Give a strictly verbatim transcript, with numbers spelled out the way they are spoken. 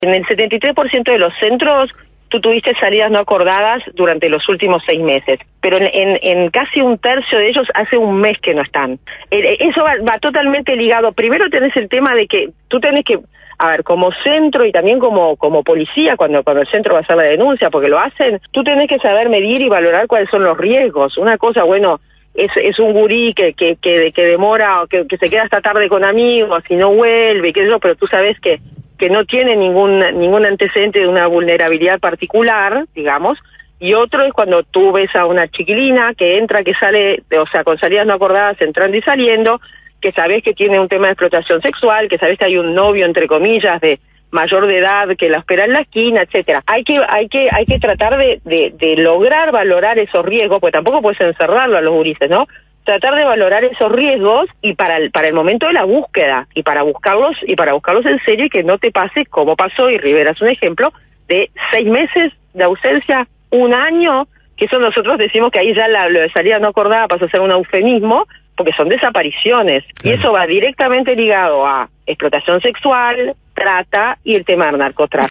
En el setenta y tres por ciento de los centros tú tuviste salidas no acordadas durante los últimos seis meses, pero en, en, en casi un tercio de ellos hace un mes que no están. Eh, eso va, va totalmente ligado. Primero tenés el tema de que tú tenés que, a ver, como centro y también como como policía, cuando, cuando el centro va a hacer la denuncia, porque lo hacen, tú tenés que saber medir y valorar cuáles son los riesgos. Una cosa, bueno, es, es un gurí que, que, que, que demora, que, que se queda hasta tarde con amigos y no vuelve, qué sé yo, pero tú sabes que que no tiene ningún ningún antecedente de una vulnerabilidad particular, digamos, y otro es cuando tú ves a una chiquilina que entra, que sale, o sea, con salidas no acordadas, entrando y saliendo, que sabes que tiene un tema de explotación sexual, que sabes que hay un novio, entre comillas, de mayor de edad que la espera en la esquina, etcétera. Hay que hay que hay que tratar de, de, de lograr valorar esos riesgos, porque tampoco puedes encerrarlo a los gurises, ¿no? Tratar de valorar esos riesgos y para el, para el momento de la búsqueda y para buscarlos y para buscarlos en serio y que no te pase como pasó, y Rivera es un ejemplo, de seis meses de ausencia, un año, que eso nosotros decimos que ahí ya la, lo de salida no acordada pasa a ser un eufemismo, porque son desapariciones. Claro. Y eso va directamente ligado a explotación sexual, trata y el tema del narcotráfico.